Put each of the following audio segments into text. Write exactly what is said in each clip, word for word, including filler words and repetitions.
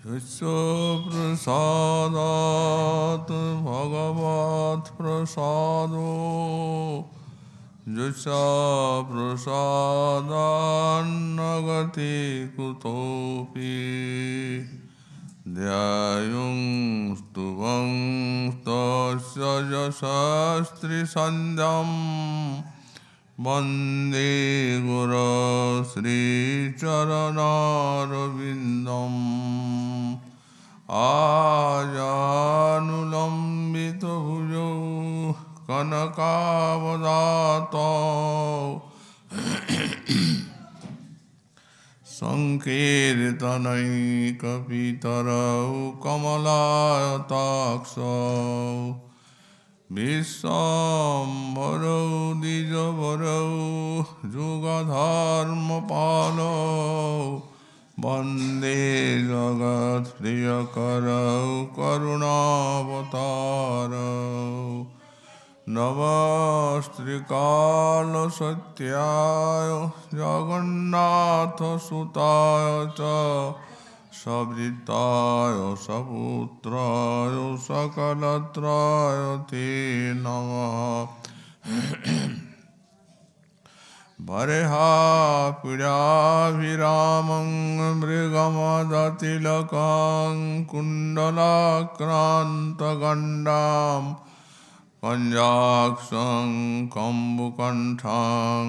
यस्यप्रसादात् भगवत्प्रसादो यस्यप्रसादान्नगति कुतोऽपि ध्यायुं स्तुवं तस्य यशस्त्रिसन्ध्यं वन्दे गुरो श्रीचरणारविन्दम् आजानुलम्बितभुजौ कनकावदातौ संकीर्तनैकपितरौ कमलायताक्षौ विश्वम्भरौ द्विजवरौ जुगधर्मपालौ वन्दे जगत्प्रियकरौ करुणावतारौ नमस्त्रिकालसत्याय जगन्नाथसुताय च सवृताय सपुत्राय सकलत्राय ते नमः बर्हापीडाभिरामं मृगमदतिलकं कुण्डलाक्रान्तगण्डां पञ्चाक्षं कम्बुकण्ठं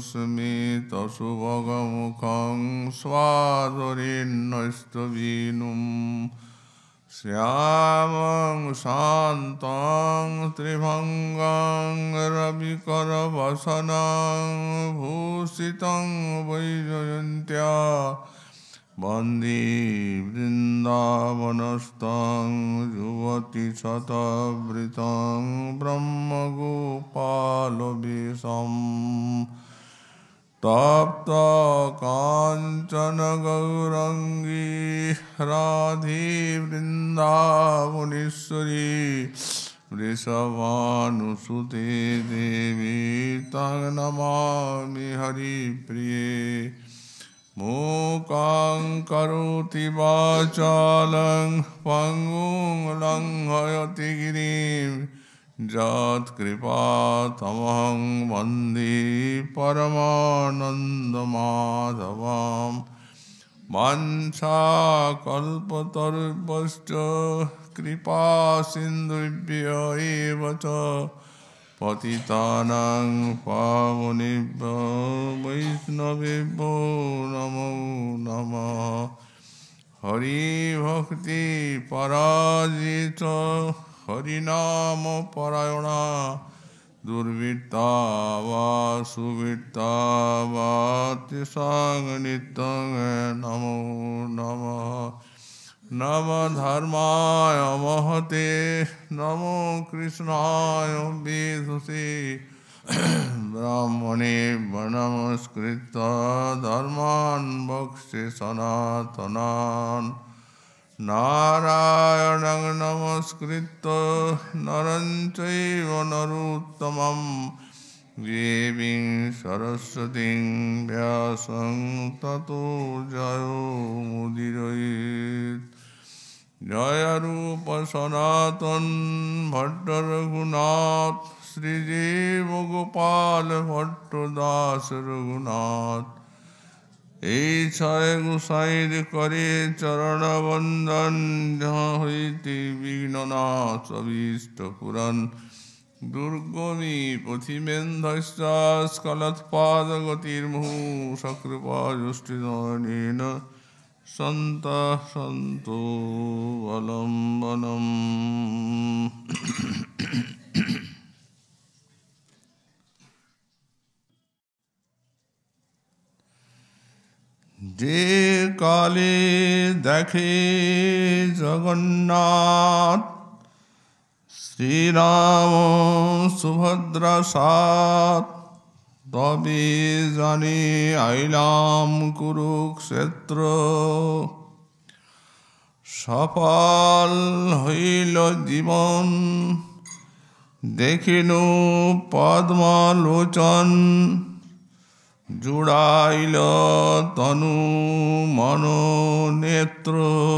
स्मितसुभगमुखं स्वादुरीन्नस्तवीनुं श्यामं शान्तं त्रिभङ्गं रविकरवसनं भूषितं वैजयन्त्या वन्दे वृन्दावनस्थं युवतिशतवृतं ब्रह्मगोपालवेशम् तप्तकाञ्चन गौराङ्गी राधे वृन्दावनेश्वरी वृषभानुसुते देवी तं नमामि हरिप्रिये मूकं करोति वाचालं पङ्गुं लङ्घयति गिरिं यत्कृपातमहं वन्दे परमानन्दमाधवं वाञ्छाकल्पतरुभ्यश्च कृपासिन्धुभ्य एव च पतितानां पावनेभ्यो वैष्णवेभ्यो नमो नमः हरिभक्ति पराजित हरिनाम परायणा दुर्वृत्ता वा सुवृत्ता वा तेषां नित्यं नमो नमः नमो धर्माय महते नमो कृष्णाय वेधसे ब्राह्मणे नमस्कृत्य धर्मान् वक्ष्ये सनातनान् नारायणं नमस्कृत्य नरं चैव नरोत्तमं देवीं सरस्वतीं व्यासं ततो जयो मुदीरयेत् जय रूप सनातन भट्ट रघुनाथ श्रीजीव गोपाल भट्ट दास रघुनाथ এই ছয় গোসাইর করে চরণ বন্দন হইতে বিঘ্ননাশ অভীষ্ট পুরাণ দুর্গমী পথিমেন্ধস্য স্খলৎপাদগতির্মুহু সকৃপাযষ্টিদানেন সন্তঃ সন্তু অবলম্বনম। যে কালে দেখে জগন্নাথ শ্রীরাম সুভদ্রা সাত, তবে জানে আইলাম কুরুক্ষেত্র। সফল হইল জীবন দেখিনু পদ্মলোচন, জুড়াইল তনু মনো নেত্র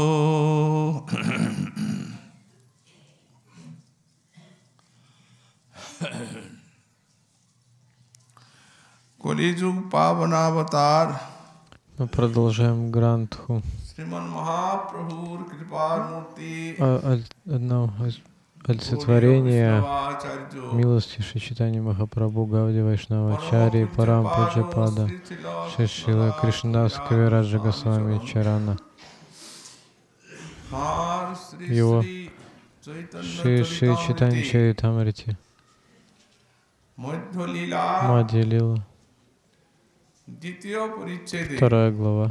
কলিযুগ পাবনাবতার Мы продолжаем Грантху শ্রীমন মহাপ্রভুর কৃপার মূর্তি одно олицетворение милости Шри Чайтаньи Махапрабху Гауди Вайшнавачари Парам Пуджапада Шри Шрила Кришнадас Кавираджа Госвами Чарана. Его Шри Шри Чайтанья Чаритамрити Мадья Лила. Вторая глава,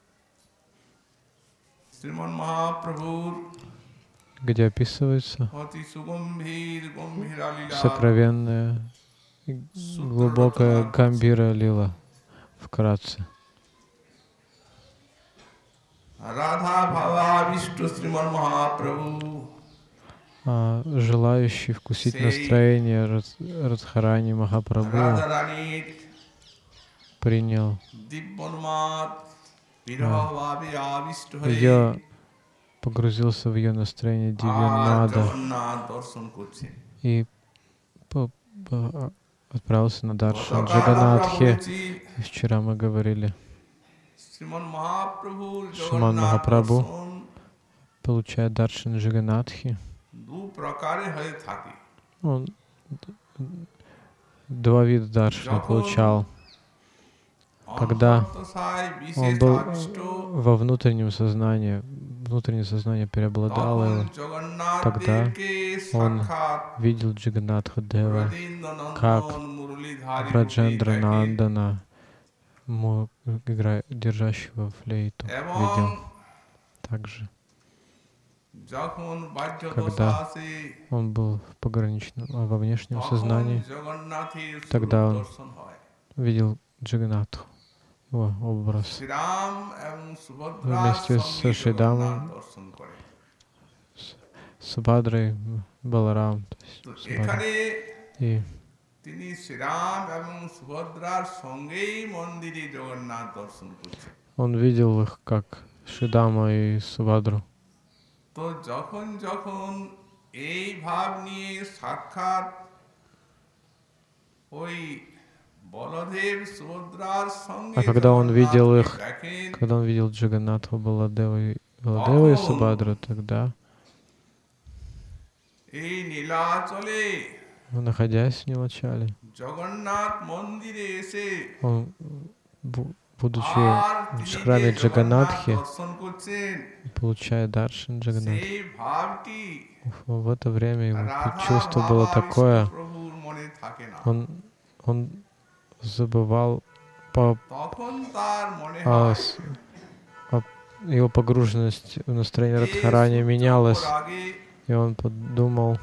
где описывается сокровенная и глубокая гамбира лила вкратце. А желающий вкусить настроение Радхарани Махапрабху принял ее, погрузился в ее настроение Дивьянмада и по, по, отправился на даршан Джаганатхи. И вчера мы говорили, Шриман Махапрабху получает даршан Джаганатхи. Он два вида даршана получал. Когда он был во внутреннем сознании, внутреннее сознание преобладало его, тогда он видел Джаганнатха Дева, как Браджендра Нандана, держащего флейту, видел. Также, когда он был в пограничном, а во внешнем сознании, тогда он видел Джаганнатху, его образ, вместе с Шридамом, с Субхадрой, Баларам, и он видел их как Шридама и Субхадру. А когда он видел их, когда он видел Джаганнатху, Баладеву и Баладеву и Субхадру, тогда, находясь в Нилачале, он, будучи в храме Джаганнатхи, получая даршан Джаганнатхи, в это время его чувство было такое, он, он забывал по, а, с, а, его погруженность в настроение Радхарани менялась, и он подумал,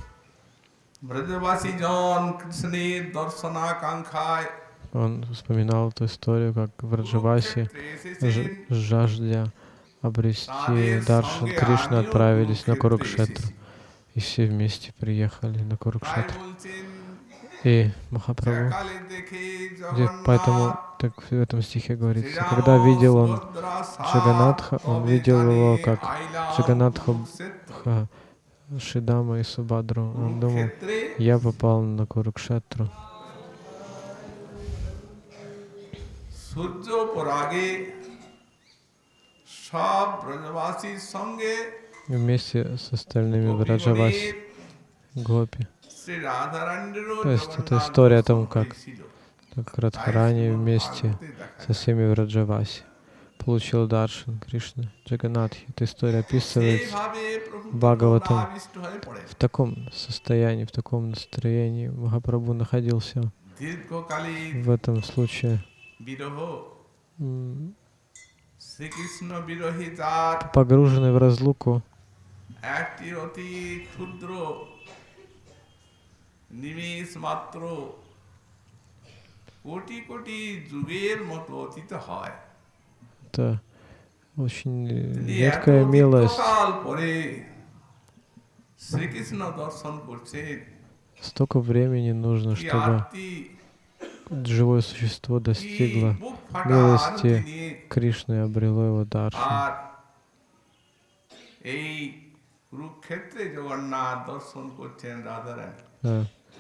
он вспоминал эту историю, как в Раджаваси, жаждя обрести даршан Кришны, отправились на Курукшетру, и все вместе приехали на Курукшетру. И Махапрабху, поэтому так в этом стихе говорится, когда видел он Джаганнатха, он видел его как Джаганнатха, Шридама и Субхадру. Он думал, я попал на Курукшетру. Вместе с остальными Враджаваси, Гопи. То есть это история о том, как, как Радхарани вместе со всеми Враджаваси получил даршан Кришны Джаганнатхи. Эта история описывается Бхагаватам. В таком состоянии, в таком настроении Махапрабху находился в этом случае. Погруженный в разлуку, это очень редкая милость. Столько времени нужно, чтобы живое существо কি достигло বুক ফাটা милости আরতি নিয়ে Кришны и обрело его даршан. আর এই কুরুক্ষেত্রে জগন্নাথ দর্শন করছেন রাধারানী। Да.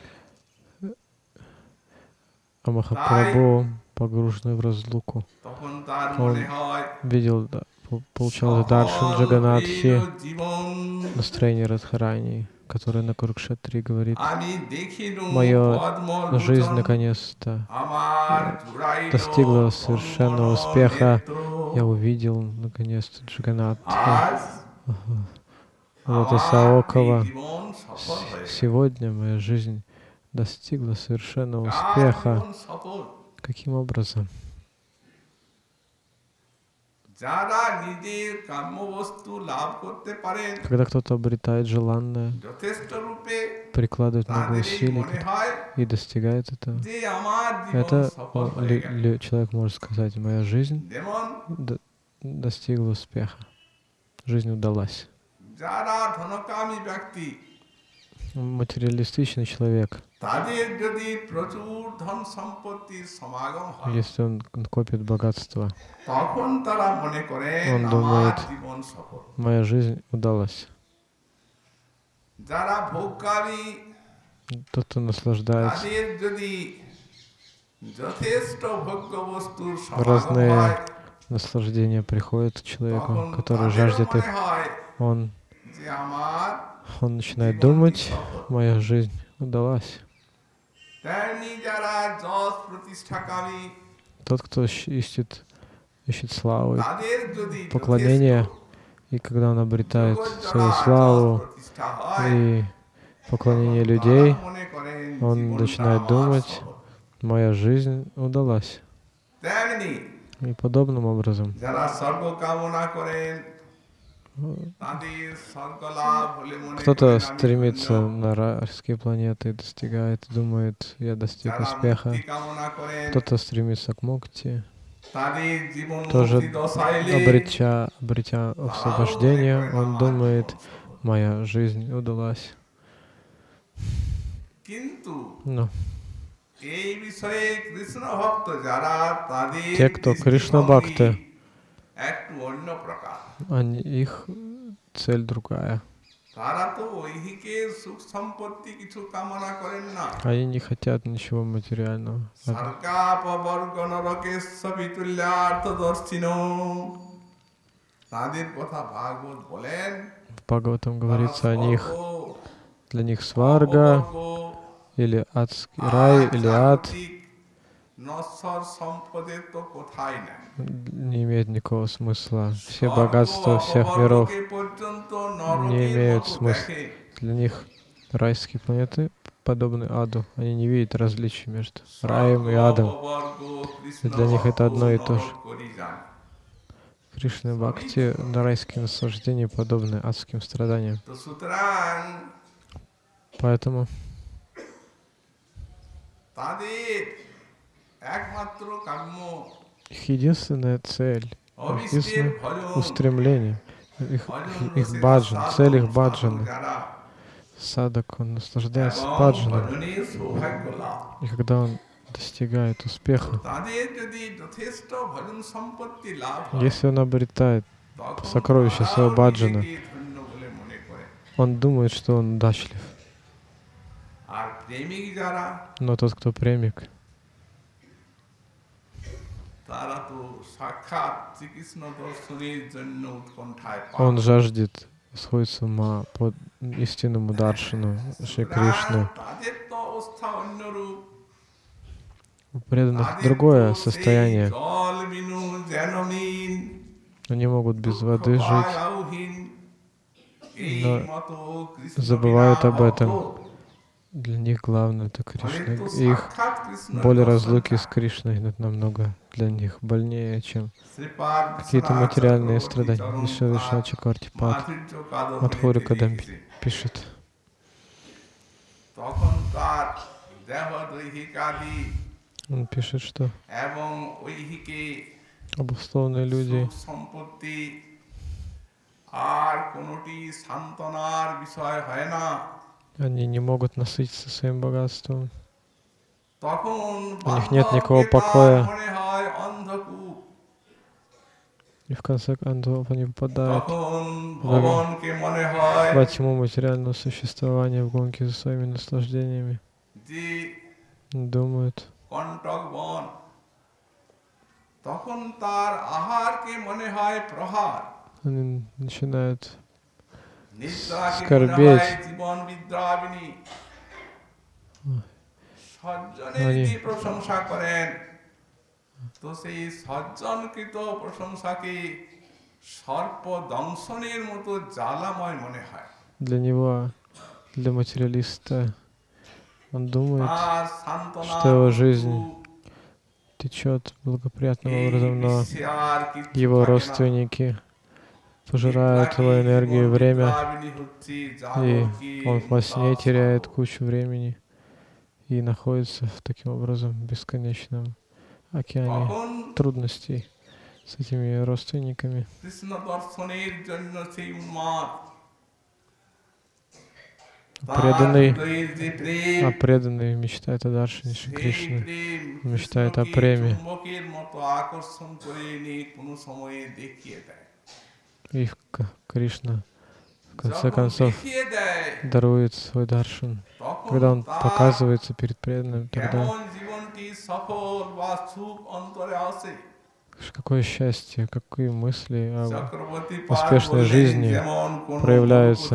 А Махапрабху, погруженный в разлуку, তখন তার он মনে হয় видел, да, пол- получал даршан সফল Джаганатхи, হইল জীবন, настроение Радхарани, которое на Курукшетре говорит: আমি দেখিনু моя পদ্মলোচন, жизнь наконец-то আমার জুড়াইল достигла совершенного অঙ্গন успеха. নেত্র। Я увидел наконец-то Джаганатха, আজ Лотоса আমার এই Окова. জীবন সফল হয়ে গেল। Сегодня моя жизнь достигла совершенного কার успеха. জীবন সফল? Каким образом? যারা নিজের কাম্যবস্তু লাভ করতে পারেন, Когда кто-то обретает желанное, যথেষ্ট রূপে прикладывает много তাদেরই усилий মনে হয় и достигает этого, যে আমার জীবন это সফল он- হয়ে лю- গেল। лю- человек может сказать: моя жизнь যেমন д- достигла успеха, жизнь удалась. যারা ধনকামী ব্যক্তি, Материалистичный человек, তাদের যদি প্রচুর ধন সম্পত্তির সমাগম হয়, если он копит богатство, তখন তারা মনে করেন Он আমার думает, জীবন সফল। моя жизнь удалась. যারা ভোগকামী, Тот, кто наслаждается, তাদের যদি যথেষ্ট ভোগ্য বস্তুর সমাগম разные হয়, наслаждения приходят к человеку, তখন который তাদেরও жаждет মনে их. হয় Он, যে আমার он начинает জীবনটি думать: সফল। моя жизнь удалась. তেমনি যারা যশ প্রতিষ্ঠাকামী, Тот, кто щ- ищет, ищет славы, তাদের যদি поклонения, и когда он обретает свою славу প্রতিষ্ঠা হয়, и поклонение людей, তারা মনে করেন он জীবনটা начинает আমার думать: সফল। моя жизнь удалась. তেমনি И подобным образом, যারা স্বর্গ কামনা করেন, তাদের স্বর্গ লাভ হলে মনে кто-то করেন আমি стремится ধন্য। на райские планеты, достигает, думает: я достиг যারা успеха. মুক্তি কামনা করেন, Кто-то стремится к мукти, তাদের জীবন тоже মুক্তি দশাইলে обретя, обретя освобождение, он думает: моя жизнь удалась. কিন্তু Но এই বিষয়ে কৃষ্ণ ভক্ত যারা, তাদের те, кто Кришна Бхакты, একটু অন্য প্রকার। они, их цель другая. তারা তো ঐহিকের সুখ সম্পত্তি কিছু কামনা করেন না। Они не хотят ничего материального. সর্গাপবর্গ নরকেশ্ব বিতুল্যার্থদর্শিন, তাদের কথা ভাগবত বলেন। В Бхагаватам তারা говорится о них: স্বর্গ, для них сварга অপবর্গ, или адский рай আর или ад জাগতিক নশ্বর সম্পদের তো কোথায় নাই। не имеет никакого смысла. Все স্বর্গ богатства всех миров অপবর্গকে পর্যন্ত не নরকের имеют মতো смысла. দেখে। Для них райские планеты подобны аду. Они не видят различий между раем и адом. И для них это одно и то же. Кришна Бхакти на райские наслаждения подобны адским страданиям. তো সুতরাং Поэтому তাদের একমাত্র কাম্য их единственная цель, их অবিষ্টের единственное ভজন, устремление, их, ভজন их রসিক баджан, সাধক, цель их সাধক баджана. যারা, Садак, он наслаждается এবং баджаном. ভজনের сৌভাগ্য লাভ। И когда он достигает успеха, তাদের যদি যথেষ্ট ভজন সম্পত্তি লাভ হয়, если он обретает তখন сокровища তারাও своего баджана, নিজেকে ধন্য বলে মনে করে। он думает, что он удачлив. আর প্রেমিক যারা, Но тот, кто премик, তারা তো সাক্ষাৎ শ্রীকৃষ্ণ দর্শনের জন্য উৎকণ্ঠায় он পাগল। жаждет, сходит с ума по истинному даршану Шри Кришны. তাদের তো অবস্থা অন্যরূপ। У преданных তাদের другое তো সেই состояние. জল বিনু যেনহীন, Они могут без দুঃখ воды жить, পায়াওহীন, এই но মতো কৃষ্ণ забывают বিনা об этом. ভক্ত। Для них главное это ফলে Кришна. তো Их সাক্ষাৎ কৃষ্ণের боль দর্শন разлуки с হয়। Кришной это намного для них больнее, чем শ্রীপাদ какие-то বিশ্বনাথ материальные চক্রবর্তী страдания. চরণ Вишвавишна তার Чакартипад মাধুর্য কাদম্বরীতে Мадхури Кадамби লিখেছে, пишет: তখন তার দেহ দৈহিকাদি он пишет, что এবং ঐহিকে обусловленные люди সুখ সম্পত্তি আর কোনটি সান্তনার বিষয় হয় না। они не могут насытиться своим богатством. У них нет никакого покоя. И в конце концов они попадают в, во тьму материального существования, в гонке за своими наслаждениями. Думают, они начинают скорбеть. Они তো সেই সজ্জনকৃত প্রশংসাকে সর্পদংশনের মতো জ্বালাময় মনে হয়। Для него, для материалиста, он думает, что его жизнь течет благоприятным образом, но его родственники пожирают его энергию и время, и он во сне теряет кучу времени и находится в таким образом бесконечном океане трудностей с этими родственниками. Преданный, а преданный мечтает о Даршане Шри Кришны, мечтает о преме. И Кришна в конце концов дарует свой даршан. Когда он показывается перед преданным, тогда какое счастье, какие мысли о успешной жизни проявляются.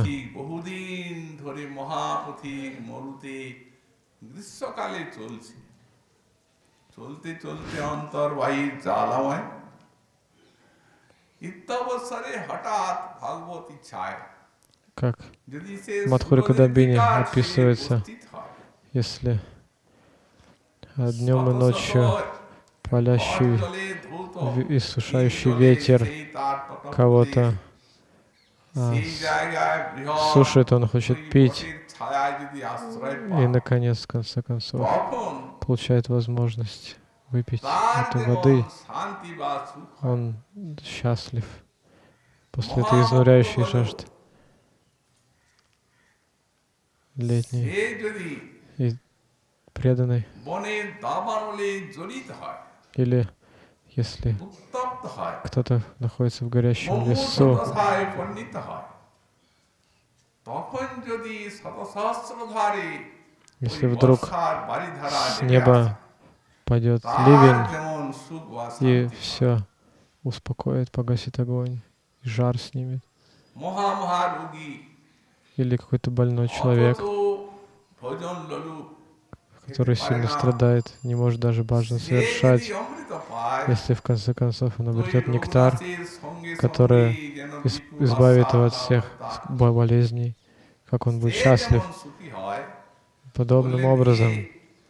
Как в Мадхурикадамбине описывается, если днем и ночью палящий, иссушающий ветер кого-то а, сушит, он хочет пить, и, наконец, в конце концов, получает возможность выпить этой воды, он счастлив после этой изнуряющей жажды летней и преданной. Или если кто-то находится в горящем лесу, если вдруг с неба пойдет ливень и все успокоит, погасит огонь, и жар снимет. Или какой-то больной человек, который сильно страдает, не может даже баджан совершать. Если в конце концов он обретет нектар, который избавит его от всех болезней, как он будет счастлив. Подобным образом,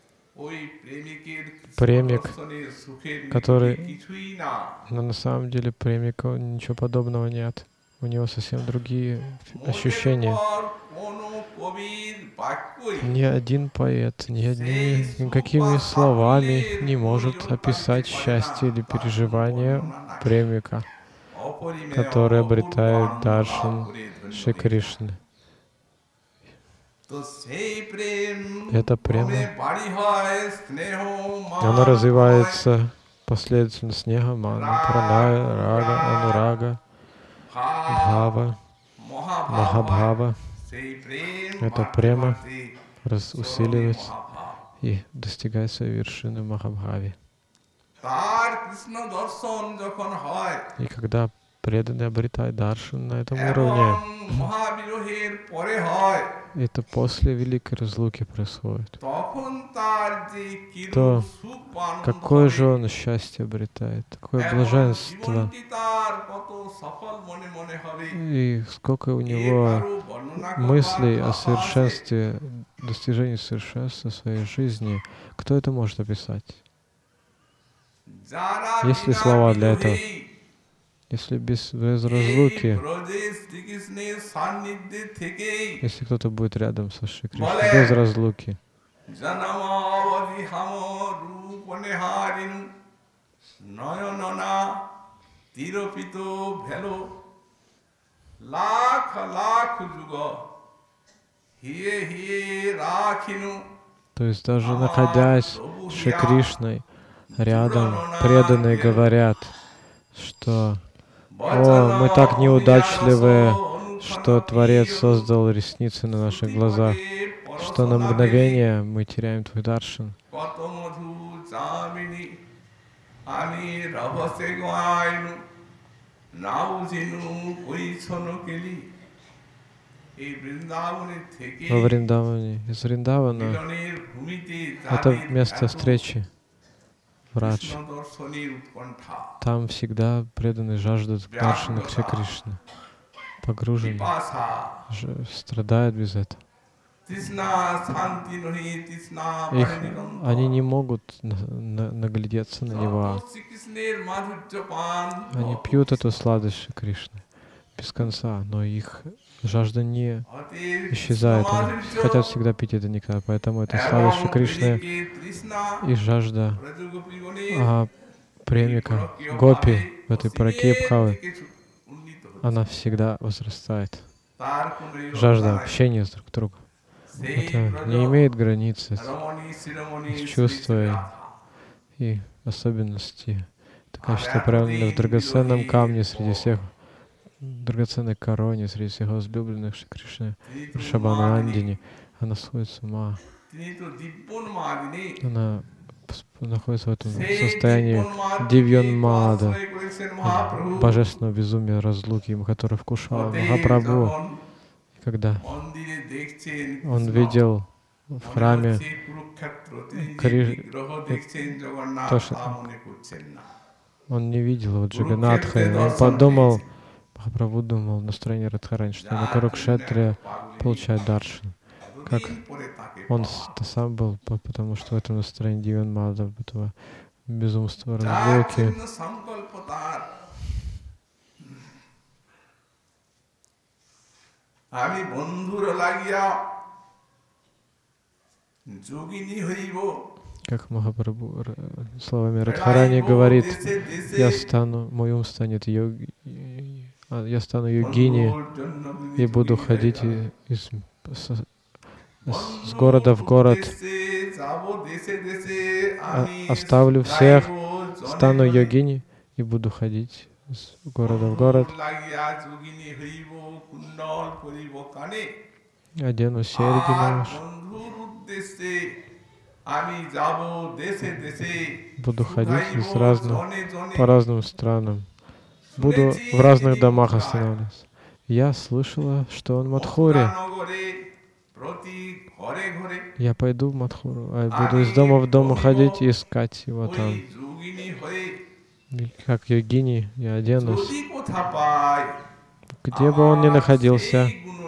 премик, который, но на самом деле премика, ничего подобного нет. У него совсем другие ощущения. Ни один поэт, ни одними, никакими словами не может описать счастье или переживание премика, который обретает даршан Шри Кришны. Это према. Она развивается последовательно снега, мана, праная, рага, анурага, бхава, махабхава. Эта према раз усиливается и достигает своей вершины в Махабхаве. И когда преданный обретает даршан на этом уровне, это после великой разлуки происходит, то какое же он счастье обретает, какое блаженство, и сколько у него мыслей о совершенстве, достижении совершенства в своей жизни. Кто это может описать? Есть ли слова для этого? Если без, без разлуки, если кто-то будет рядом со Шри Кришной, без разлуки, То есть даже находясь с Шри Кришной рядом, преданные говорят, что «О, мы так неудачливы, что Творец создал ресницы на наших глазах, что на мгновение мы теряем Твой даршан». Во Вриндаване, из Вриндавана, это место встречи, Врадж. Там всегда преданные жаждут даршана Шри Кришны, погружены, страдают без этого. Их, они не могут на, на, наглядеться на него. Они пьют эту сладость Шри Кришны без конца, но их жажда не исчезает. Они хотят всегда пить это нектар, поэтому это сладость Шри Кришны и жажда а, премика, гопи в этой параке Бхавы, она всегда возрастает. Жажда общения с друг другом. Это не имеет границы, чувства и особенностей. Это качество проявлено в драгоценном камне среди всех, драгоценной короне среди всех возлюбленных Шри Кришны, Вришабханандини. Она сходит с ума. Она находится в этом состоянии дивьянмада, божественного безумия разлуки, который вкушал Махапрабху. Когда он видел в храме Кри... то, что он не видел вот Джаганатха, он подумал, Махапрабху думал в настроении Радхарани, что на Курукшетре получает даршан. Как он сам был, потому что в этом настроении дивьянмада, этого безумства разлуки. Как Махапрабху словами Радхарани говорит, я стану, мой ум станет йоги, я стану йогини и буду ходить из, с, с города в город, а, оставлю всех, стану йогини и буду ходить с города в город. Одену серьги на уши. Буду ходить из разных, по разным странам. Буду в разных домах останавливаться. Я слышала, что он в Мадхуре. Я пойду в Мадхуру, а буду из дома в дом ходить и искать его там. Как йогини, я оденусь. Где бы он ни находился,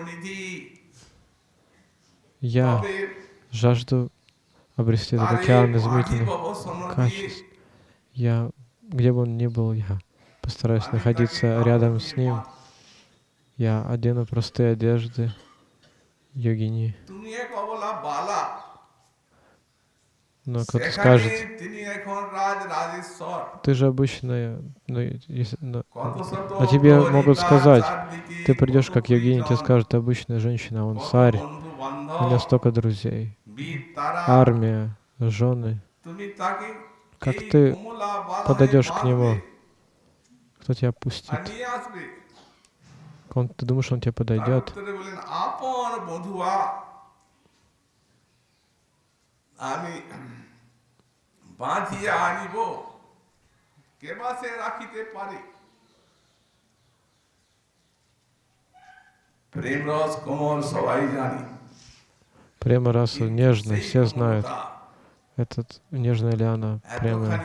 я жажду обрести этот океан изумительных качеств. Я, где бы он ни был, я постараюсь находиться рядом с ним. Я одену простые одежды йогини. Но кто-то скажет, ты же обычная, но, но, но тебе могут сказать, ты придешь как йогини, тебе скажут, ты обычная женщина, он царь, у него столько друзей, армия, жены. Как ты подойдешь к нему, кто тебя пустит? Он, ты думаешь, он тебе подойдет? Према расу нежная, все знают. Этот нежная лиана према.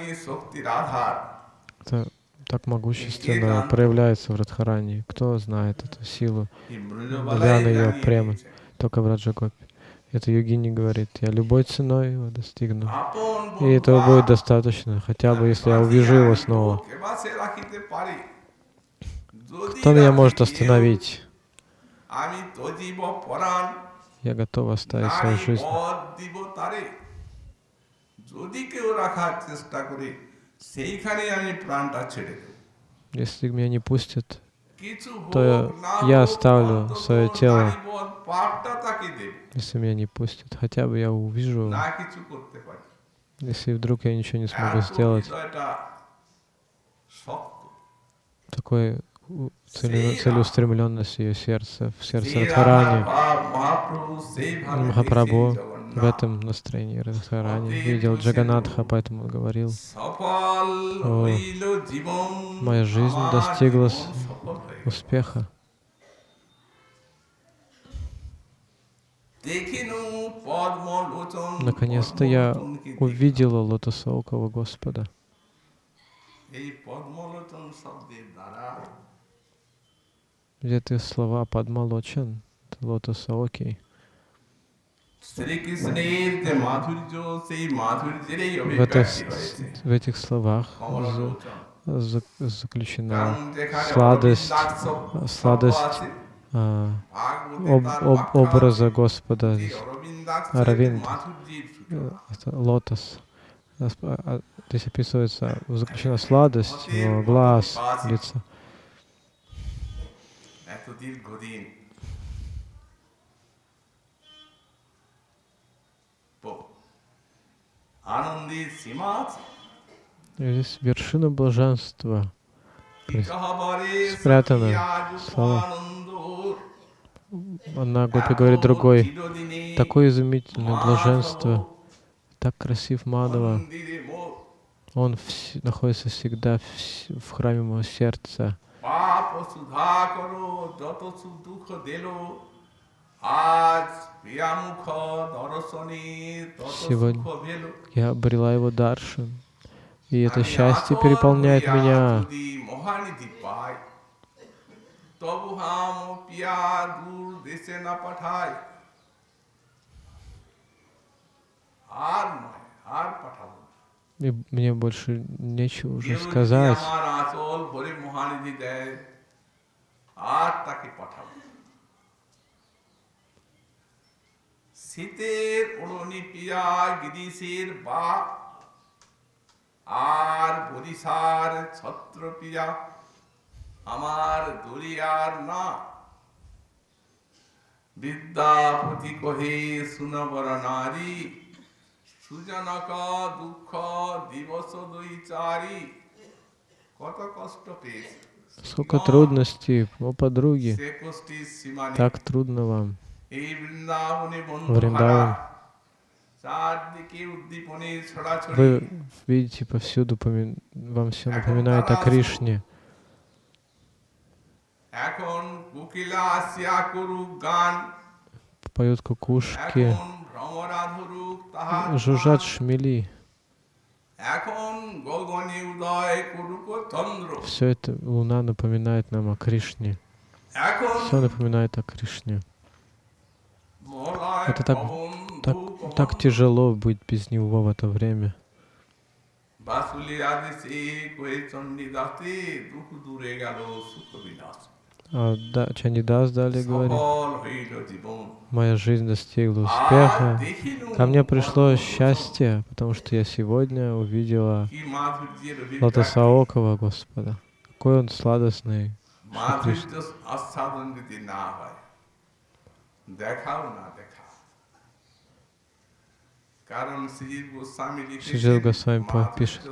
Это так могущественно проявляется в Радхарани. Кто знает эту силу лианы ее премы? Только в Раджагопи. Это йогини говорит, я любой ценой его достигну. И этого будет достаточно, хотя бы если я увижу его снова. Кто меня может остановить? Я готов оставить свою жизнь. Если меня не пустят то я оставлю свое тело, если меня не пустят. Хотя бы я увижу, если вдруг я ничего не смогу сделать. Такой целеустремленность ее сердца, в сердце Радхарани. Махапрабху в этом настроении Радхарани видел Джаганатха, поэтому говорил: «О, моя жизнь достигла успеха». Наконец-то я увидела лотосоокого Господа. Взяты слова Падмалочан, лотосоокий. В, это, в этих словах за, за, заключена сладость, сладость а, об, об, образа Господа. Аравинд, это лотос. Здесь описывается, заключена сладость его глаз, лица. Здесь вершина блаженства спрятана. Слава. Одна гопи говорит другой: такое изумительное блаженство, так красив Мадава. Он вс- находится всегда в, в храме моего сердца. Сегодня я обрела его даршан, и это счастье переполняет меня. И мне больше нечего уже сказать. Vidyapati kohe sunabaranari sujanaka dukkha divasodaichari. Сколько трудностей, о подруги, так трудно вам. Вриндаван. Вы видите повсюду, вам все напоминает о Кришне. Поют кукушки, жужжат шмели. Все это луна напоминает нам о Кришне. Все напоминает о Кришне. Это так, так, так тяжело быть без него в это время. А да, Чандидас далее говорит: моя жизнь достигла успеха. Ко мне пришло счастье, потому что я сегодня увидела лотосоокого Господа. Какой он сладостный. Шрила Госвами пишет: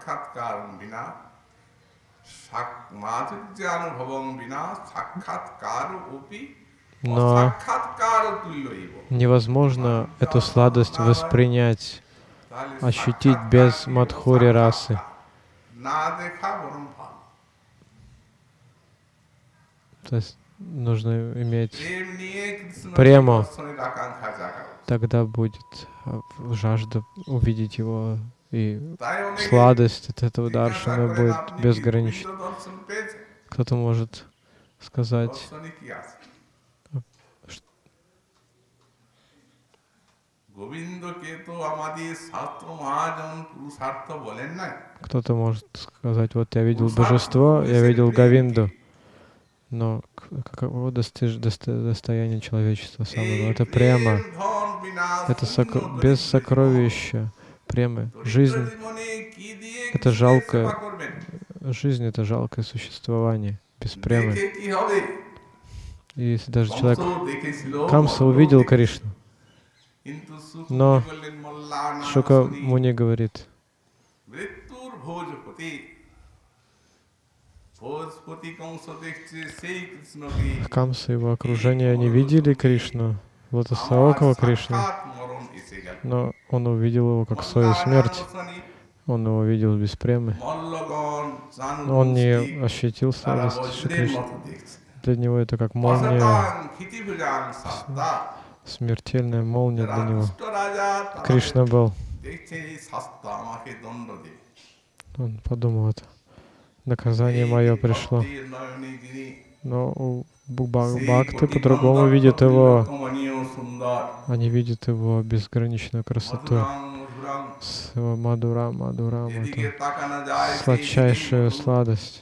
но невозможно эту сладость воспринять, ощутить без мадхури расы. То есть нужно иметь прему, тогда будет жажда увидеть его, и сладость от этого даршана будет безгранична. Кто-то может сказать, кто-то может сказать: вот я видел божество, я видел Говинду. Но каково достиж, досто, достояние человечества самого? Это према. Это сокро, без сокровища премы. Жизнь — это жалкое, жизнь — это жалкое существование без премы. দেখে কি হবে? И если даже человек কংস দেখেছিল, Камса মল্ল увидел দেখেছিল। Кришну, কিন্তু সুখ но মুনি বললেন, মোল্লা না Шука শুনি, Муни говорит, মৃত্যুর ভোজপতি। ভোজপতি কংস দেখছে সেই কৃষ্ণকে, Камса и его окружение, они видели Кришну, আমার Лотосаокова Кришну, সাক্ষাৎ মরণ এসে গেল। но он увидел его как свою মোল্লা смерть. না শুনি, Он его видел без премы. মল্লগণ Но он не চানুরুষ্টি, ощутил তারা сладость Шри বজ্রের Кришны. মতো দেখছে। Для него это как молния, অসতাং ক্ষিতিভুজাং শাস্তা, смертельная молния যারা для него. দুষ্ট রাজা তারা Кришна был. দেখছে এই শাস্তা আমাকে দণ্ড দেবে। Он подумал, это наказание мое пришло. ভক্তের নয়নে যিনি, Но у Бхак- সেই Бхакты কোটি по-другому গন্ধর্ব видят его. ত্রিলোকমণীয় সুন্দর, Они видят его безграничную красоту. মধুরাং মধুরাং, С его Мадурам, Мадурам, যেদিকে это তাকানো যায় সেই сладчайшая দিকেই মধুর। сладость.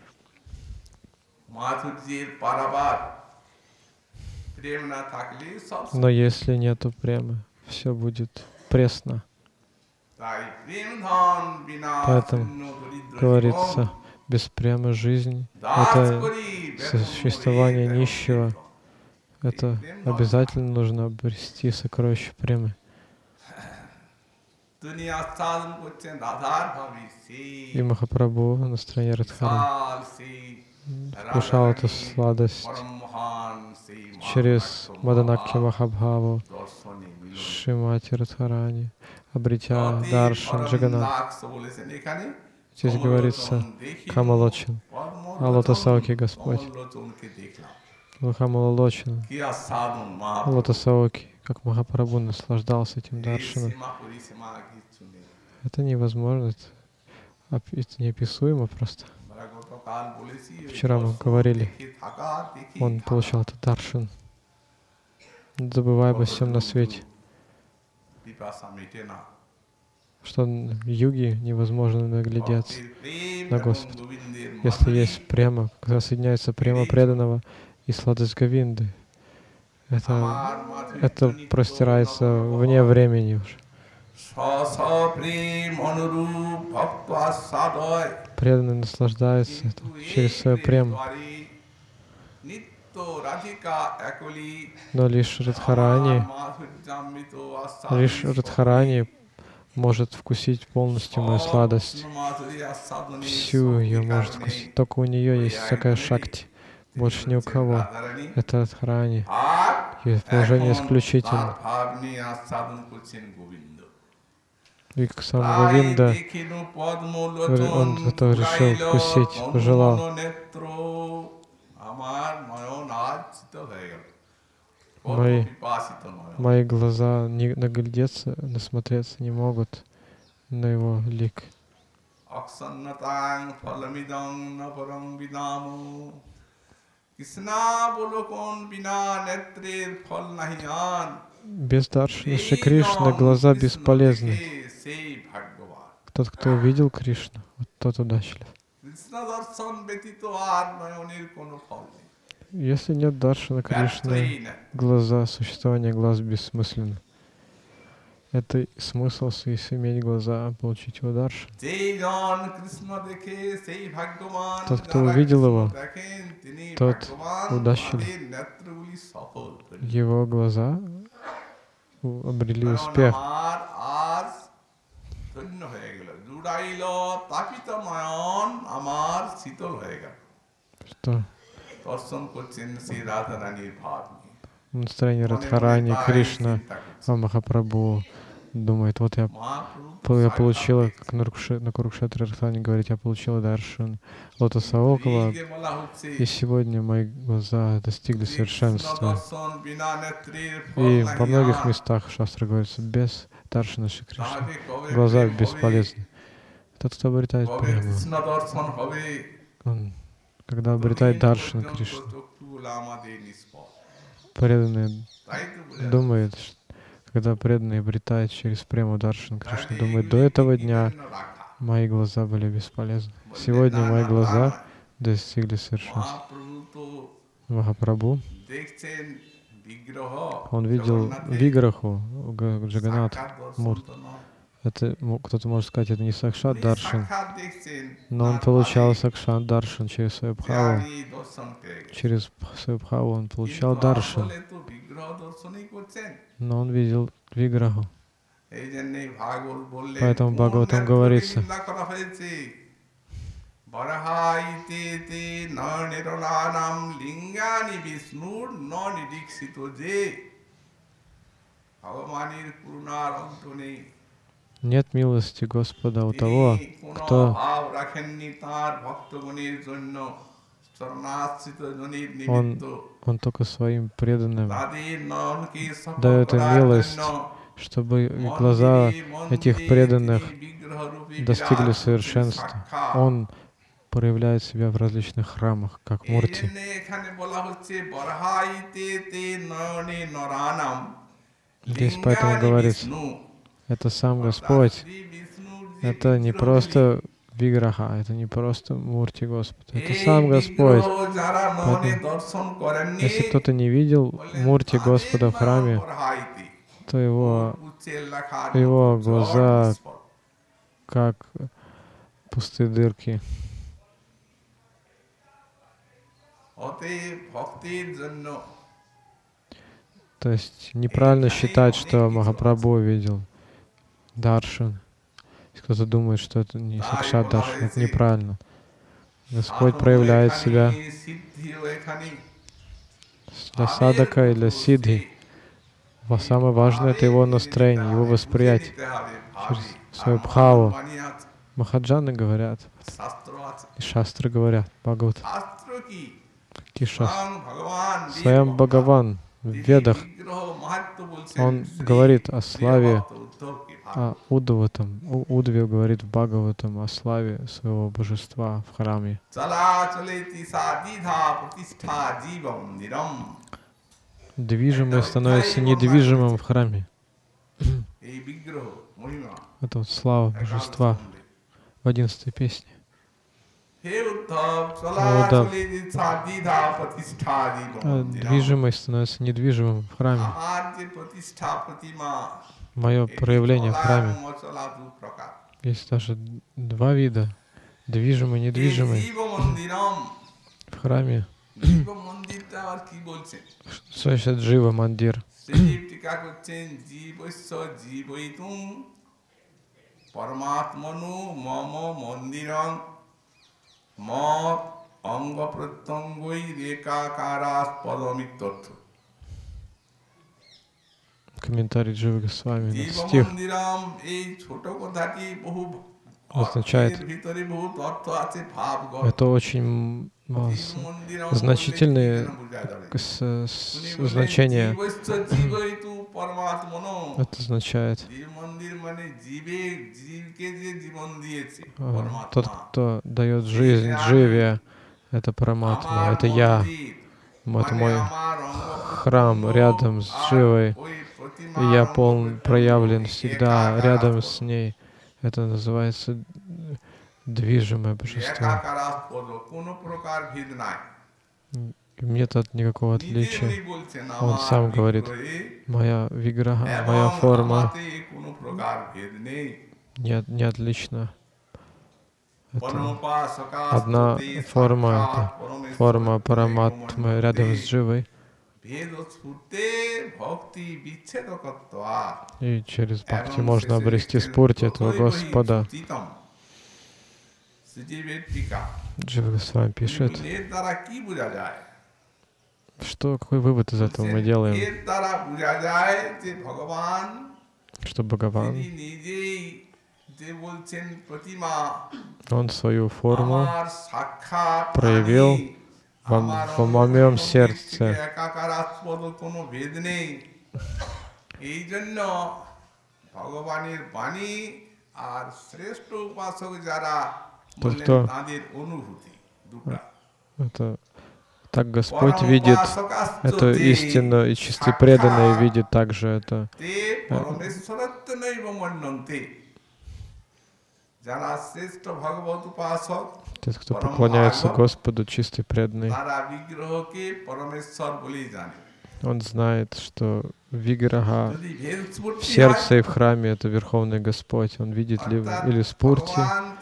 মাধুর্যের পারাবার, প্রেম না থাকলে সব। Но если нету премы, все будет пресно. তাই প্রেম ধন বিনা Поэтому শূন্য দরিদ্র говорится, জীবন, без премы жизнь — দাস это করি বেতন существование ভরে нищего. বেতন। Это обязательно нужно обрести сокровище премы. তিনি আস্বাদন করছেন রাধার ভাবে, সেই И Махапрабху на стороне Радхары বিশাল সেই вкушал эту রাধারানীর сладость পরম মহান সেই через মহানাট্য Маданакхи মহা Махабхаву, দর্শনে মিলন। Шримати Радхарани, обретя অতি Даршан পরম Джаганат. দাক্ষ বলেছেন এখানে, Здесь говорится কমলোচন দেখিনু, Камалочин, পদ্মলোচন, а Лотосаоки Господь. কমলোচনকে দেখলাম। Камалолочин, কি আস্বাদন মহাপ্রভু, Лотосаоки, как Махапрабху наслаждался этим এই Даршаном. সীমা পরিসীমা কিচ্ছু নেই। Это невозможно, это, оп- это неописуемо просто. আমরা গতকাল বলেছি, ওই Вчера мы দর্শন говорили, দেখে থাকা, দেখে Он থাকা। получал этот Даршан, забывая обо всем на свете. পিপাসা মেটে না। Что в юге невозможно наглядеться ভক্তের প্রেম на এবং Господа. গোবিন্দের Если মাধুরী, есть према, когда соединяется према преданного и сладость Говинды, это, আমার মাধুরী это নিত্য простирается নব вне времени уже. স্ব স্ব প্রেম অনুরূপ ভক্ত আস্বাদয়, Преданный наслаждается это কিন্তু через এই свою প্রেম прему. দ্বারে নিত্য রাধিকা একলি, Но лишь Радхарани, আমার মাধুর্যামৃত আস্বাদে лишь Радхарани может вкусить полностью мою сладость. মাধুরী আস্বাদনে Всю ее может вкусить. Только у нее есть такая шакти. Больше ни у кого. Это Радхарани. আর Ее положение এখন исключительно. তার ভাব নিয়ে আস্বাদন করছেন গোবিন্দ। И как сам তাই Говинда, দেখিনু পদ্মলোচন, он это решил ঘুরাইল вкусить, তনু пожелал. মন নেত্র, আমার নয়ন আচ্ছিত হয়ে গেল। কত Мои, পিপাসিত নয়ন। мои глаза не наглядеться, насмотреться не могут на его лик. অক্ষন্নতাং ফলমিদং ন পরং বিদাম, কৃষ্ণাবলোকন বিনা নেত্রের ফল নাহি আন। Без Даршана Шри Кришны глаза бесполезны. সেই ভাগ্যবান। Тот, кто увидел Кришну, вот тот удачлив. কৃষ্ণ দর্শন ব্যতীত আর নয়নের কোনো ফল নেই। Если нет Даршана Кришны, ব্যর্থই না। глаза, существование глаз бессмысленно. Это смысл, если иметь глаза, получить его Даршан. যেই জন কৃষ্ণ দেখে সেই ভাগ্যবান, Тот, кто যারা увидел কৃষ্ণ его, দেখেন তিনি тот ভাগ্যবান, удачлив. তাদের নেত্রগুলি সফল হইল। Его глаза у- обрели কারণ успех. আমার আজ ধন্য হয়ে গেল, জুড়াইল তাপিত নয়ন, আমার শীতল হয়ে গেল। Что দর্শন করছেন সেই রাধা রানীর ভাব নিয়ে। настроение মনে মনে Радхарани, তাই Кришна, চিন্তা করছেন। а Махапрабху думает, вот я, মহাপ্রভু по- я সাক্ষাৎ получила, দেখছেন। как на Курукше- на Курукшетре Радхарани говорит, я получила Даршан Лотоса Окова, এই যে বলা হচ্ছে, и сегодня мои глаза достигли কৃষ্ণ совершенства. দর্শন বিনা নেত্রের ফল И নাহি во многих আর। местах Шастра говорится, без Даршана Шри Кришны তাহাতে কবে глаза প্রেম হবে, бесполезны. Тот, кто обретает কবে прему, কৃষ্ণ দর্শন হবে, он, когда обретает ততদিন Даршана পর্যন্ত Кришну, চক্ষুগুলো আমাদের নিষ্ফল। преданный তাই তো বোঝা думает, что когда преданный обретает через прему Даршан যাচ্ছে। Кришну, তাহলে думает, до এগুলিকে этого কি дня জন্য রাখা? мои глаза были бесполезны. বললেন, Сегодня না, мои না, তা глаза নয়। достигли совершенства. মহাপ্রভু তো Махапрабху, দেখছেন বিগ্রহ, он видел জগন্নাথের Виграху, Г- Джаганат, সাক্ষাৎ দর্শন Мурт. তো নয়। Это, кто-то может сказать, это не Сакшат Даршан, но он получал Сакшат Даршан через свою Бхаву. Через свою Бхаву он получал Даршан, но он видел Виграху. Поэтому Бхагаватам говорится, нет милости Господа у того, кто он, он только своим преданным дает им милость, чтобы глаза этих преданных достигли совершенства. Он проявляет себя в различных храмах, как Мурти. Здесь поэтому говорится, это сам Господь, это не просто Виграха, это не просто Мурти Господа, это сам Господь. Поэтому, если кто-то не видел Мурти Господа в храме, то его, его глаза как пустые дырки. То есть неправильно считать, что Махапрабху видел Даршан. Если кто-то думает, что это не Сакшат Даршан, это неправильно. Господь проявляет себя для садака и для сиддхи. Самое важное — это его настроение, его восприятие через свою бхаву. Махаджаны говорят, и шастры говорят, Бхагават. Какие шастры? Своям Бхагаван в Ведах, он говорит о славе, о Удватам. Удве говорит в Бхагаватам о славе своего божества в храме. Движимое становится недвижимым в храме. Это вот слава божества в одиннадцатой песне. Удав. Движимое становится недвижимым в храме. Мое проявление в храме. Есть даже два вида. Движимый и недвижимый. В храме. Что значит Джива Мандир? Параматману мама мандиран мат анга пратангой рекакарас падамиттартха. Комментарий Дживы Госвами на стих означает, это очень значительные значения. Это означает, тот, кто дает жизнь Дживе, это Параматма, это я, это мой храм рядом с Дживой, и я полн проявлен всегда рядом с ней. Это называется движимое божество. Нет никакого отличия. Он сам говорит, моя виграха, моя форма не, не отлична. Это одна форма, это форма Параматмы рядом с Дживой. И через бхакти можно обрести спурти этого Господа. Джива Госвами пишет, что, какой вывод из этого мы делаем? Что Бхагаван, он свою форму проявил в моем сердце. Тот, кто это, так Господь видит эту истину, и чистый преданный видит также это. Тот, кто поклоняется Господу, чистый преданный, Он знает, что Виграха в сердце и в храме — это Верховный Господь. Он видит ли или Спурти,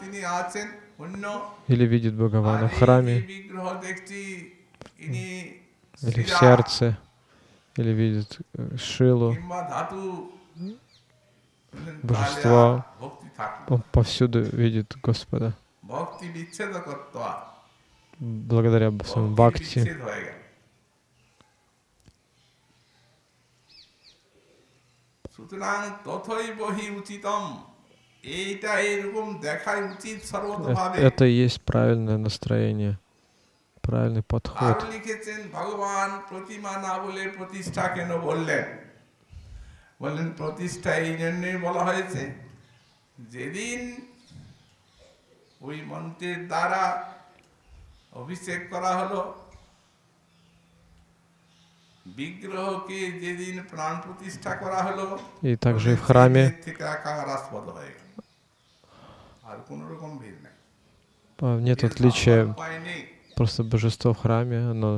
или видит Бхагавана в храме, или в сердце, или видит Шилу, Божество. Он повсюду видит Господа. Благодаря своему бхакти. Это и есть правильное настроение, правильный подход. বললেন প্রতিষ্ঠা এই জন্যই বলা হয়েছে যেদিন ওই মন্ত্রের দ্বারা অভিষেক করা হলো বিগ্রহকে যেদিন প্রাণ প্রতিষ্ঠা করা হলো и также и в храме থেকে আকারাস্পদ হয়ে গেল আর কোনো রকম ভেদ নাই нет отличия, просто божество в храме, оно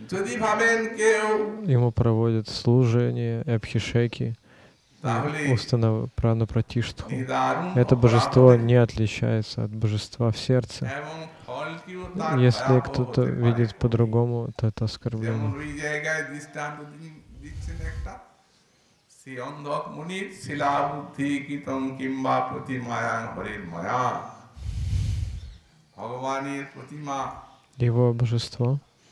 ему проводят служение и абхишеки, установ пранапратиштху. Это божество не отличается от божества в сердце. Если кто-то видит по-другому, то это оскорбление. Его божество.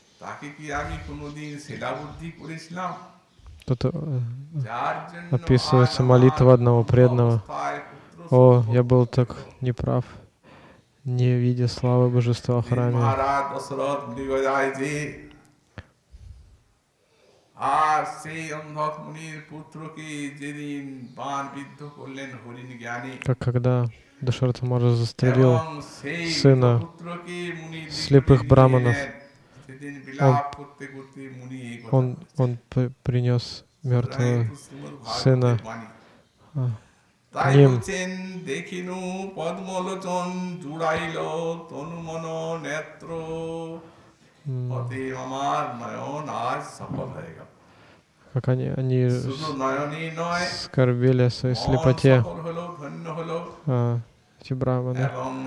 Тут описывается молитва одного преданного. О, я был так неправ, не видя славы божества в храме. Как когда Дашарата Махарадж застрелил сына слепых браманов, он, он, он принес мертвого сына к ним. Как они, они скорбели о своей слепоте, а, эти браманы.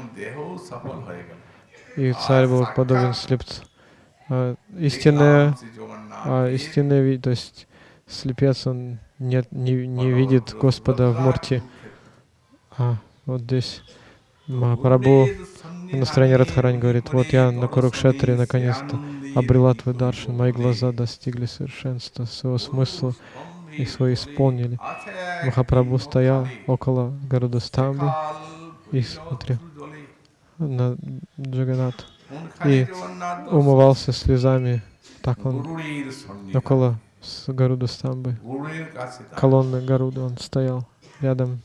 И царь был подобен слепцу. А, истинная, а, истинная вид, то есть слепец, он не, не, не видит Господа в Мурти. А, вот здесь Махапрабху в настроении Радхарани говорит: вот я на Курукшетре наконец-то обрела твой даршан, мои глаза достигли совершенства, своего смысла и свои исполнили. Махапрабху стоял около Гарудастамбы и смотрел на Джаганнат и умывался слезами. Так он около Гарудастамбы, колонны Гаруда, он стоял рядом.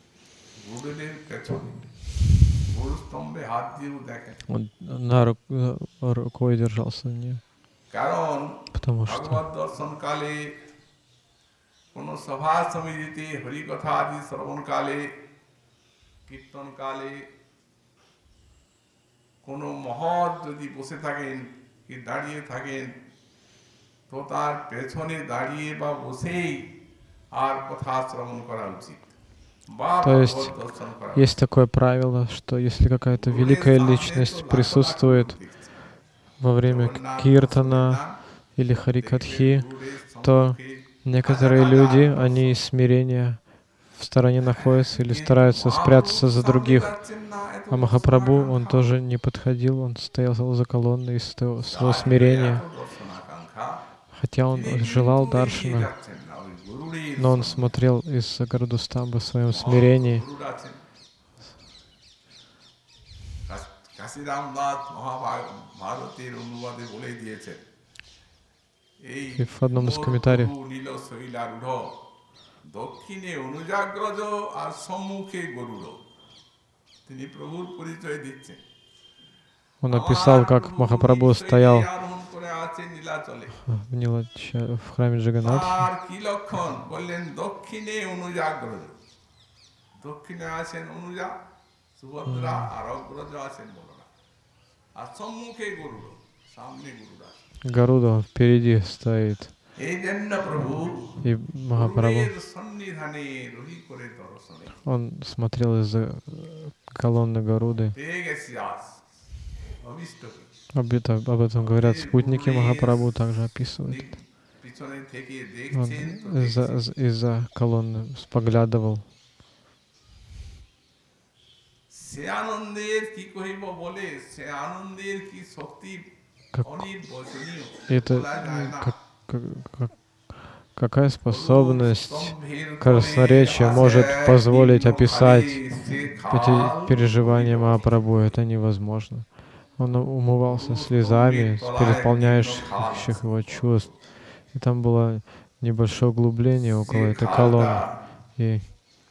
Он на руку, рукой держался на нее, потому что কোনো মহৎ যদি বসে থাকেন কি দাঁড়িয়ে থাকেন তো তার পেছনে দাঁড়িয়ে বা বসেই আর কথা শ্রবণ করা উচিত। То есть есть такое правило, что если какая-то великая личность присутствует во время киртана или харикатхи, то некоторые люди, они из смирения в стороне находятся или стараются спрятаться за других. А Махапрабху, он тоже не подходил, он стоял за колонной из своего смирения. Хотя он желал даршана, но он смотрел из-за Гарудастамбы в своем смирении. И в одном из комментариев он описал, как Махапрабху стоял в, Нилача, в храме Джаганнат. Гаруда впереди стоит, И Махапрабху, он смотрел из-за колонны Гаруды. Об, это, об этом говорят спутники Махапрабху, также описывают. Он из-за, из-за колонны поглядывал. Как, это как, как, как, какая способность красноречия может позволить описать эти переживания Махапрабху? Это невозможно. Он умывался слезами, переполняющих его чувств. И там было небольшое углубление около этой колонны. И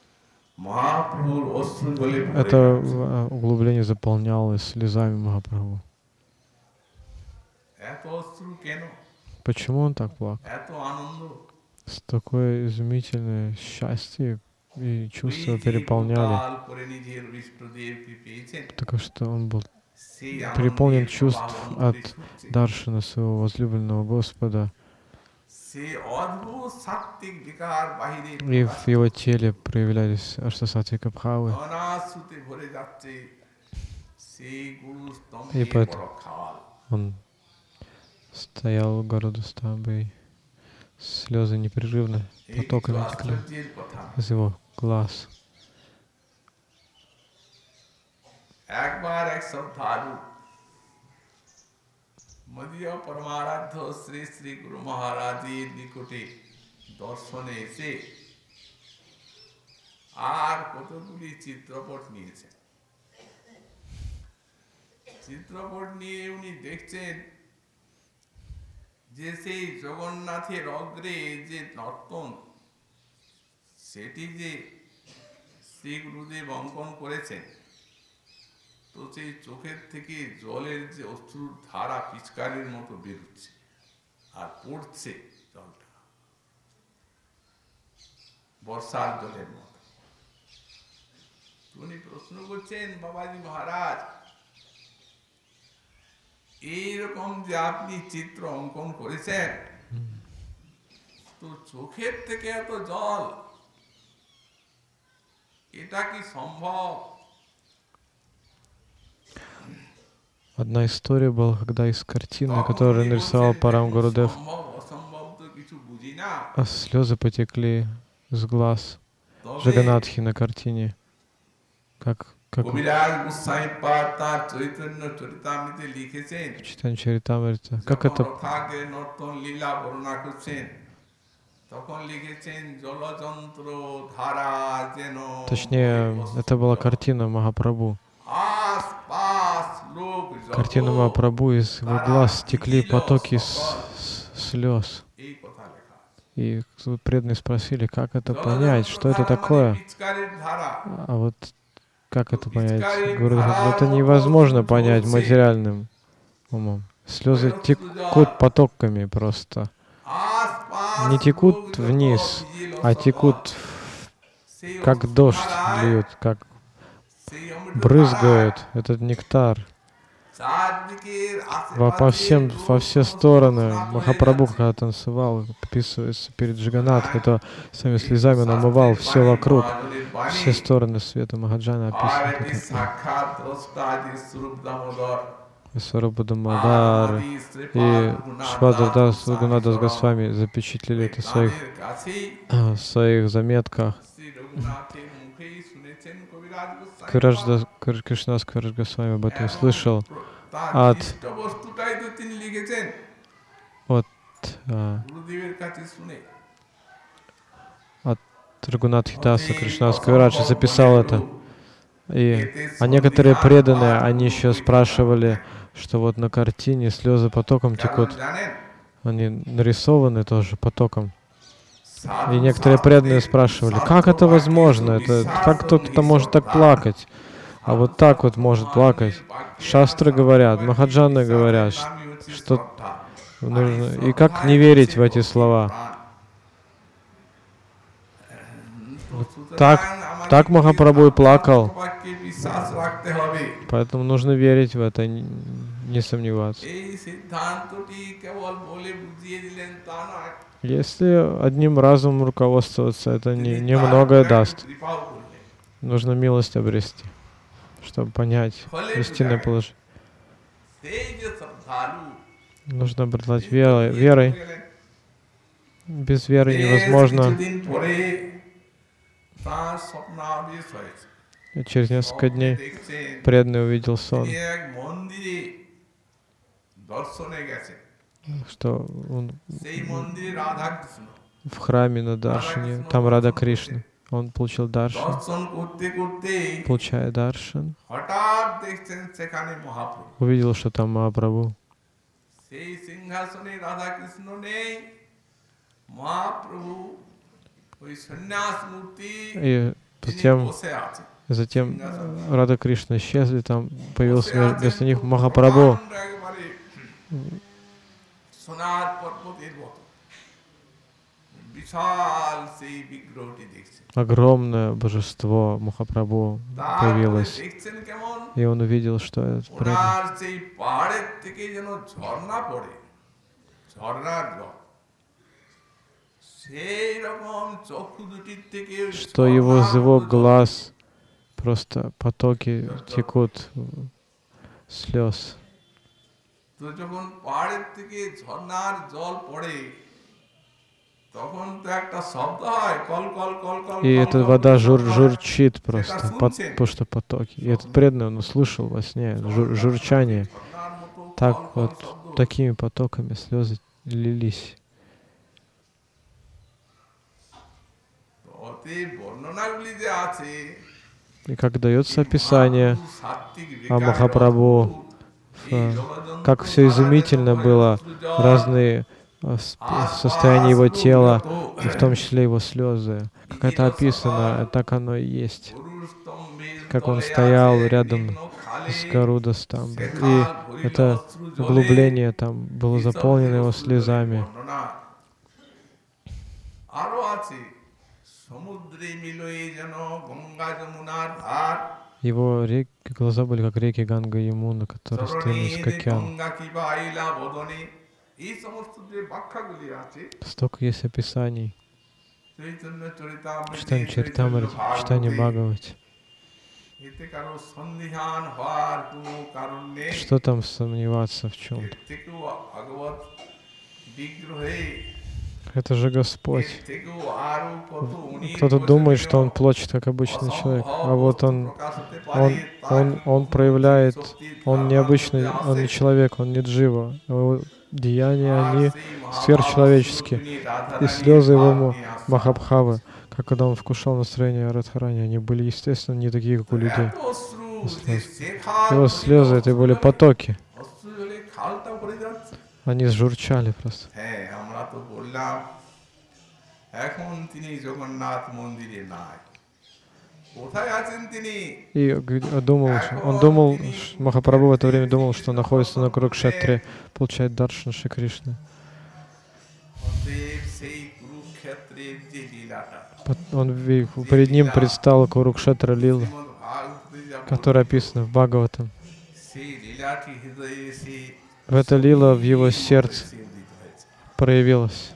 это углубление заполнялось слезами Махапрабху. Почему он так плакал? С такое изумительное счастье и чувства переполняли. Потому что он был переполнен чувств от даршана своего возлюбленного Господа. И в его теле проявлялись аштасатвика бхавы. И поэтому он стоял у Гарудастамбы, и слезы непрерывно потоками текли из его глаз. মদীয় পরমারাধ্য শ্রী শ্রী গুরু মহারাজের নিকটে দর্শনে এসে আর কতগুলি চিত্রপট নিয়েছেন। চিত্রপট নিয়ে উনি দেখছেন যে সেই জগন্নাথের অগ্রে যে নর্তন, সেটি যে শ্রী গুরুদেব অঙ্কন করেছেন, তো সেই চোখের থেকে জলের যে অশ্রুর ধারা পিচকারির মতো বেরোচ্ছে আর পড়ছে জলটা বর্ষার জলের মতো। উনি প্রশ্ন করছেন, বাবাজি মহারাজ, এইরকম যে আপনি চিত্র অঙ্কন করেছেন, তো চোখের থেকে এত জল, এটা কি সম্ভব? Одна история была, когда из картины, которую нарисовал Парам Гурудев, а слезы потекли с глаз Джаганатхи на картине. Как, как в читании Чаритамрита. Как это? Точнее, это была картина Махапрабху. Картина Махапрабху, из его глаз текли потоки с, с, слез. И преданные спросили, как это понять, что это такое? А вот как это понять? Говорят, это невозможно понять материальным умом. Слезы текут потоками просто. Не текут вниз, а текут, как дождь льют, как брызгают этот нектар во, по всем, во все стороны. Махапрабху, когда танцевал, описывается перед Джаганатхой, то своими слезами он омывал все вокруг, все стороны света. Махаджана описывает это. Сварупа Дамодар и Швадрадас Рагунадас Госвами запечатлели это в своих, в своих заметках. Кришнас Кавирадж Госвами об этом слышал от, от, а, от Рагунатхидаса. Кришнас Кавирадж записал это. И, а некоторые преданные, они еще спрашивали, что вот на картине слезы потоком текут. Они нарисованы тоже потоком. И некоторые преданные спрашивали, как это возможно? Это, как кто-то может так плакать? А вот так вот может плакать. Шастры говорят, махаджаны говорят, что нужно. И как не верить в эти слова? Так, так Махапрабху и плакал. Поэтому нужно верить в это, не сомневаться. Если одним разумом руководствоваться, это не, немногое даст. Нужно милость обрести, чтобы понять истинное положение. Нужно обладать верой. верой. Без веры невозможно. И через несколько дней преданный увидел сон, что он в храме на Даршане, там Рада Кришна. Он получил даршан. Получая даршан, увидел, что там Махапрабху. И затем, затем Рада Кришна исчезли, там появился вместо них Махапрабху. Огромное божество Махапрабху появилось, и он увидел, что это преданный. Что его из его глаз просто потоки текут слез. И эта вода жур, журчит просто, под, потому что потоки. И этот преданный, он услышал во сне жур, журчание. Так вот, такими потоками слезы лились. И как дается описание о Махапрабху, как все изумительно было, разные состояние его тела, и в том числе его слезы. Как это описано, так оно и есть. Как он стоял рядом с Гарудастамбой. И это углубление там было заполнено его слезами. Его реки, глаза были как реки Ганга и Ямуна, которые стремились к океану. Столько есть описаний. Читаем Чаритамрит, читание Бхагавати. Что там сомневаться в чем-то? Это же Господь. Кто-то думает, что он плачет, как обычный человек, а вот он, он, он, он проявляет, он необычный, он не человек, он не джива. Его деяния, они сверхчеловеческие. И слезы его Махабхавы, как когда он вкушал настроение Радхарани, они были, естественно, не такие, как у людей. Его слезы, это были потоки. Они журчали просто. И думал, он думал, Махапрабху в это время думал, что находится на Курукшетре, получает даршан Шри Кришны. Он, перед ним предстала Курукшетра Лила, которая описана в Бхагаватам. В эта лила в его сердце проявилась.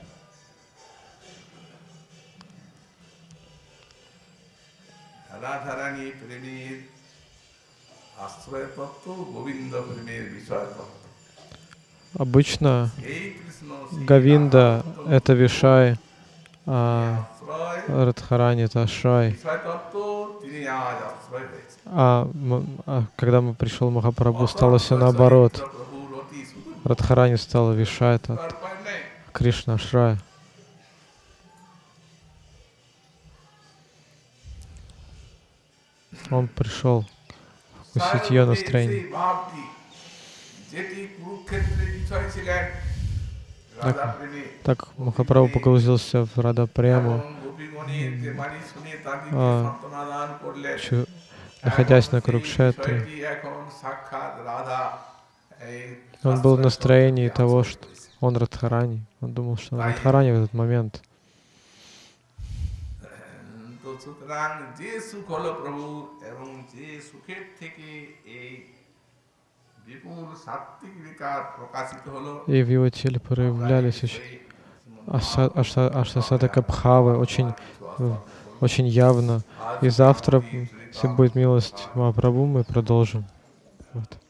Обычно Говинда — это Вишай, а Радхарани — это Ашрай. А, а когда мы пришел Махапрабху, стало все наоборот. Радхарани стала Вишай, это Кришна Ашрай. Он пришел вкусить ее настроение. Так, так Махапрабху погрузился в Рада Прему, а, чу, находясь на Курукшетре. Он был в настроении того, что он Радхарани. Он думал, что он Радхарани в этот момент. И в его теле проявлялись очень Аша- Аша- Аштасадхака Бхавы очень, э, очень явно. И завтра, если будет милость Махапрабху, мы продолжим. Вот.